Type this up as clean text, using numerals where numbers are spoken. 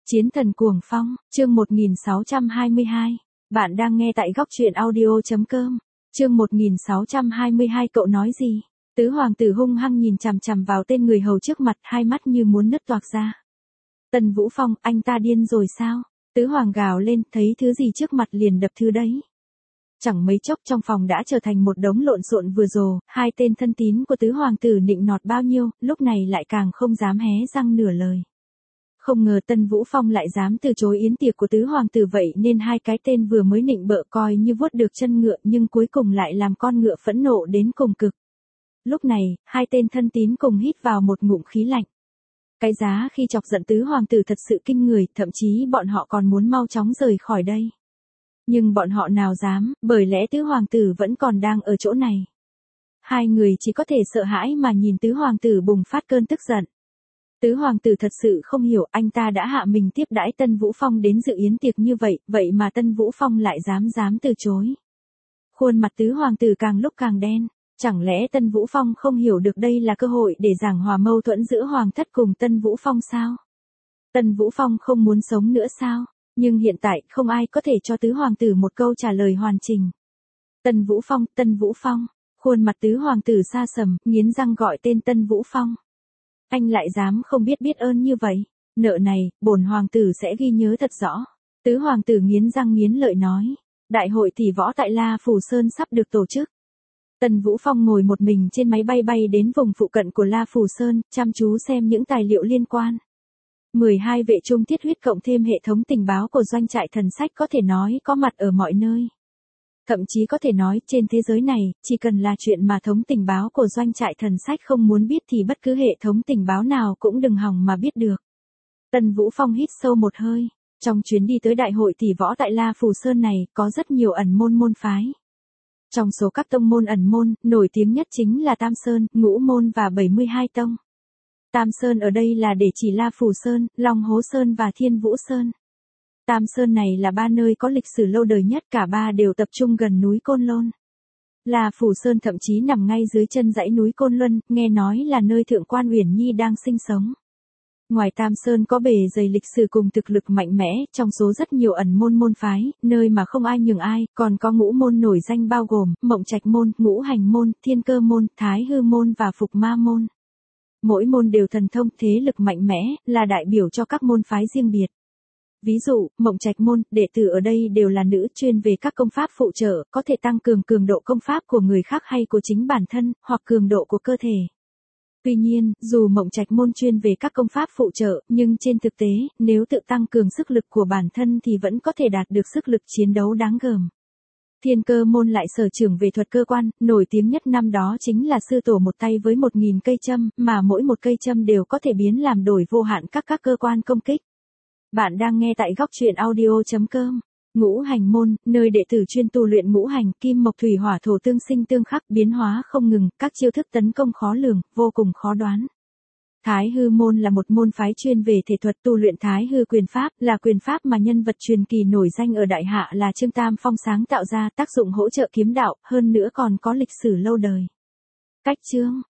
Chiến thần cuồng phong, chương 1622. Bạn đang nghe tại góc truyện audio.com. Chương 1622 cậu nói gì? Tứ hoàng tử hung hăng nhìn chằm chằm vào tên người hầu trước mặt, hai mắt như muốn nứt toạc ra. Tần Vũ Phong, anh ta điên rồi sao? Tứ hoàng gào lên, thấy thứ gì trước mặt liền đập thứ đấy. Chẳng mấy chốc trong phòng đã trở thành một đống lộn xộn vừa rồ, hai tên thân tín của tứ hoàng tử nịnh nọt bao nhiêu, lúc này lại càng không dám hé răng nửa lời. Không ngờ Tân Vũ Phong lại dám từ chối yến tiệc của tứ hoàng tử, vậy nên hai cái tên vừa mới nịnh bợ coi như vuốt được chân ngựa, nhưng cuối cùng lại làm con ngựa phẫn nộ đến cùng cực. Lúc này, hai tên thân tín cùng hít vào một ngụm khí lạnh. Cái giá khi chọc giận tứ hoàng tử thật sự kinh người, thậm chí bọn họ còn muốn mau chóng rời khỏi đây. Nhưng bọn họ nào dám, bởi lẽ tứ hoàng tử vẫn còn đang ở chỗ này. Hai người chỉ có thể sợ hãi mà nhìn tứ hoàng tử bùng phát cơn tức giận. Tứ hoàng tử thật sự không hiểu anh ta đã hạ mình tiếp đãi Tân Vũ Phong đến dự yến tiệc như vậy, vậy mà Tân Vũ Phong lại dám từ chối. Khuôn mặt tứ hoàng tử càng lúc càng đen, chẳng lẽ Tân Vũ Phong không hiểu được đây là cơ hội để giảng hòa mâu thuẫn giữa hoàng thất cùng Tân Vũ Phong sao? Tân Vũ Phong không muốn sống nữa sao? Nhưng hiện tại không ai có thể cho tứ hoàng tử một câu trả lời hoàn chỉnh. Tân Vũ Phong, khuôn mặt tứ hoàng tử xa sầm, nghiến răng gọi tên Tân Vũ Phong. Anh lại dám không biết ơn như vậy, nợ này, bổn hoàng tử sẽ ghi nhớ thật rõ. Tứ hoàng tử nghiến răng nghiến lợi nói, đại hội tỷ võ tại La Phủ Sơn sắp được tổ chức. Tân Vũ Phong ngồi một mình trên máy bay bay đến vùng phụ cận của La Phủ Sơn, chăm chú xem những tài liệu liên quan. 12 vệ trung thiết huyết cộng thêm hệ thống tình báo của doanh trại thần sách có thể nói có mặt ở mọi nơi. Thậm chí có thể nói trên thế giới này, chỉ cần là chuyện mà thống tình báo của doanh trại thần sách không muốn biết thì bất cứ hệ thống tình báo nào cũng đừng hòng mà biết được. Tân Vũ Phong hít sâu một hơi. Trong chuyến đi tới đại hội tỷ võ tại La Phủ Sơn này, có rất nhiều ẩn môn phái. Trong số các tông môn ẩn môn, nổi tiếng nhất chính là Tam Sơn, Ngũ Môn và 72 tông. Tam Sơn ở đây là để chỉ La Phủ Sơn, Long Hố Sơn và Thiên Vũ Sơn. Tam Sơn này là ba nơi có lịch sử lâu đời nhất, cả ba đều tập trung gần núi Côn Lôn. La Phủ Sơn thậm chí nằm ngay dưới chân dãy núi Côn Luân, nghe nói là nơi Thượng quan Uyển Nhi đang sinh sống. Ngoài Tam Sơn có bề dày lịch sử cùng thực lực mạnh mẽ, trong số rất nhiều ẩn môn phái, nơi mà không ai nhường ai, còn có ngũ môn nổi danh bao gồm Mộng Trạch môn, Ngũ Hành môn, Thiên Cơ môn, Thái Hư môn và Phục Ma môn. Mỗi môn đều thần thông, thế lực mạnh mẽ, là đại biểu cho các môn phái riêng biệt. Ví dụ, Mộng Trạch môn, đệ tử ở đây đều là nữ, chuyên về các công pháp phụ trợ, có thể tăng cường độ công pháp của người khác hay của chính bản thân, hoặc cường độ của cơ thể. Tuy nhiên, dù Mộng Trạch môn chuyên về các công pháp phụ trợ, nhưng trên thực tế, nếu tự tăng cường sức lực của bản thân thì vẫn có thể đạt được sức lực chiến đấu đáng gờm. Thiên Cơ môn lại sở trường về thuật cơ quan, nổi tiếng nhất năm đó chính là sư tổ một tay với 1000 cây châm, mà mỗi một cây châm đều có thể biến làm đổi vô hạn các cơ quan công kích. Bạn đang nghe tại góc truyện audio.com. Ngũ Hành môn, nơi đệ tử chuyên tu luyện ngũ hành, kim mộc thủy hỏa thổ tương sinh tương khắc, biến hóa không ngừng, các chiêu thức tấn công khó lường, vô cùng khó đoán. Thái Hư môn là một môn phái chuyên về thể thuật, tu luyện Thái Hư quyền pháp, là quyền pháp mà nhân vật truyền kỳ nổi danh ở Đại Hạ là Trương Tam Phong sáng tạo ra, tác dụng hỗ trợ kiếm đạo, hơn nữa còn có lịch sử lâu đời. Cách chương,